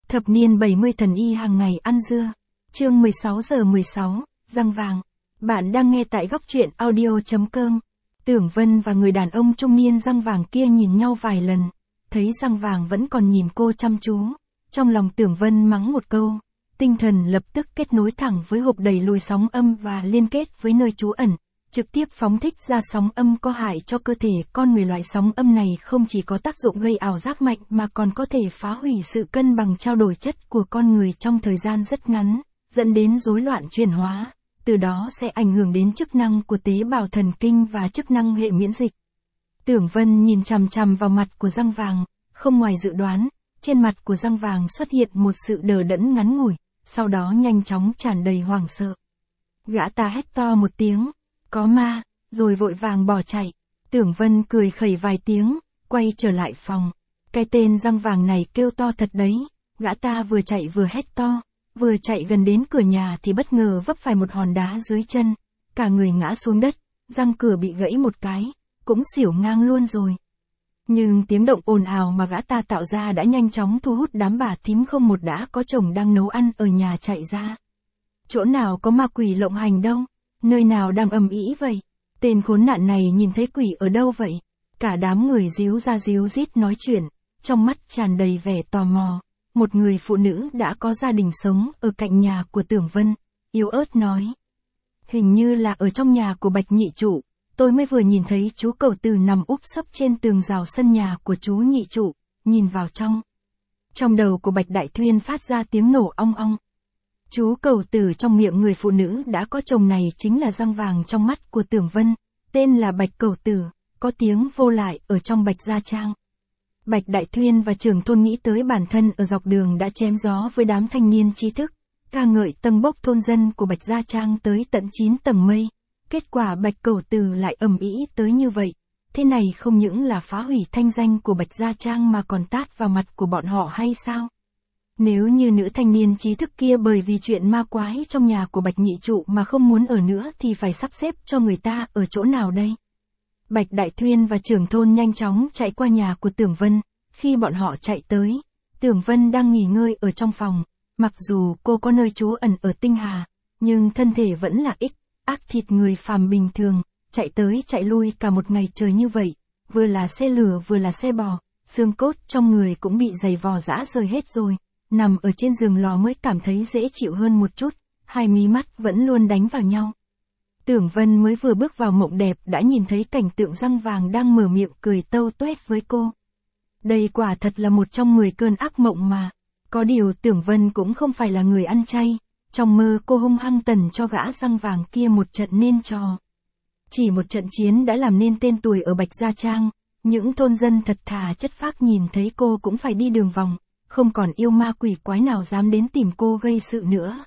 Thập niên 70 thần y hàng ngày ăn dưa. Chương 16 giờ 16, răng vàng. Bạn đang nghe tại góc truyện audio.com. Tưởng Vân và người đàn ông trung niên răng vàng kia nhìn nhau vài lần, thấy răng vàng vẫn còn nhìn cô chăm chú. Trong lòng Tưởng Vân mắng một câu, tinh thần lập tức kết nối thẳng với hộp đẩy lùi sóng âm và liên kết với nơi trú ẩn, trực tiếp phóng thích ra sóng âm có hại cho cơ thể con người. Loại sóng âm này không chỉ có tác dụng gây ảo giác mạnh mà còn có thể phá hủy sự cân bằng trao đổi chất của con người trong thời gian rất ngắn, dẫn đến rối loạn chuyển hóa, từ đó sẽ ảnh hưởng đến chức năng của tế bào thần kinh và chức năng hệ miễn dịch. Tưởng Vân nhìn chằm chằm vào mặt của răng vàng, không ngoài dự đoán, trên mặt của răng vàng xuất hiện một sự đờ đẫn ngắn ngủi, sau đó nhanh chóng tràn đầy hoảng sợ. Gã ta hét to một tiếng, có ma, rồi vội vàng bỏ chạy. Tưởng Vân cười khẩy vài tiếng, quay trở lại phòng. Cái tên răng vàng này kêu to thật đấy, gã ta vừa chạy vừa hét to, vừa chạy gần đến cửa nhà thì bất ngờ vấp phải một hòn đá dưới chân, cả người ngã xuống đất, răng cửa bị gãy một cái, cũng xỉu ngang luôn rồi. Nhưng tiếng động ồn ào mà gã ta tạo ra đã nhanh chóng thu hút đám bà thím không một đã có chồng đang nấu ăn ở nhà chạy ra. Chỗ nào có ma quỷ lộng hành đâu, nơi nào đang ầm ĩ vậy? Tên khốn nạn này nhìn thấy quỷ ở đâu vậy? Cả đám người díu ra díu dít nói chuyện, trong mắt tràn đầy vẻ tò mò. Một người phụ nữ đã có gia đình sống ở cạnh nhà của Tưởng Vân, yếu ớt nói. Hình như là ở trong nhà của Bạch nhị trụ, tôi mới vừa nhìn thấy chú Cẩu Tử nằm úp sấp trên tường rào sân nhà của chú nhị trụ, nhìn vào trong. Trong đầu của Bạch Đại Thuyên phát ra tiếng nổ ong ong. Chú Cẩu Tử trong miệng người phụ nữ đã có chồng này chính là răng vàng trong mắt của Tưởng Vân, tên là Bạch Cẩu Tử, có tiếng vô lại ở trong Bạch Gia Trang. Bạch Đại Thuyên và trưởng thôn nghĩ tới bản thân ở dọc đường đã chém gió với đám thanh niên trí thức, ca ngợi tầng bốc thôn dân của Bạch Gia Trang tới tận 9 tầng mây. Kết quả Bạch Cẩu Tử lại ầm ĩ tới như vậy, thế này không những là phá hủy thanh danh của Bạch Gia Trang mà còn tát vào mặt của bọn họ hay sao? Nếu như nữ thanh niên trí thức kia bởi vì chuyện ma quái trong nhà của Bạch nhị trụ mà không muốn ở nữa thì phải sắp xếp cho người ta ở chỗ nào đây? Bạch Đại Thuyên và trưởng thôn nhanh chóng chạy qua nhà của Tưởng Vân. Khi bọn họ chạy tới, Tưởng Vân đang nghỉ ngơi ở trong phòng. Mặc dù cô có nơi trú ẩn ở Tinh Hà, nhưng thân thể vẫn là ác thịt người phàm bình thường, chạy tới chạy lui cả một ngày trời như vậy, vừa là xe lửa vừa là xe bò, xương cốt trong người cũng bị giày vò rã rời hết rồi. Nằm ở trên giường lò mới cảm thấy dễ chịu hơn một chút, hai mí mắt vẫn luôn đánh vào nhau. Tưởng Vân mới vừa bước vào mộng đẹp đã nhìn thấy cảnh tượng răng vàng đang mở miệng cười tâu tuét với cô. Đây quả thật là một trong 10 cơn ác mộng mà. Có điều Tưởng Vân cũng không phải là người ăn chay, trong mơ cô hung hăng tần cho gã răng vàng kia một trận nên trò. Chỉ một trận chiến đã làm nên tên tuổi ở Bạch Gia Trang, những thôn dân thật thà chất phác nhìn thấy cô cũng phải đi đường vòng, không còn yêu ma quỷ quái nào dám đến tìm cô gây sự nữa.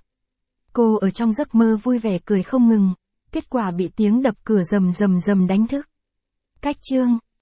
Cô ở trong giấc mơ vui vẻ cười không ngừng, kết quả bị tiếng đập cửa rầm rầm rầm đánh thức. Cách chương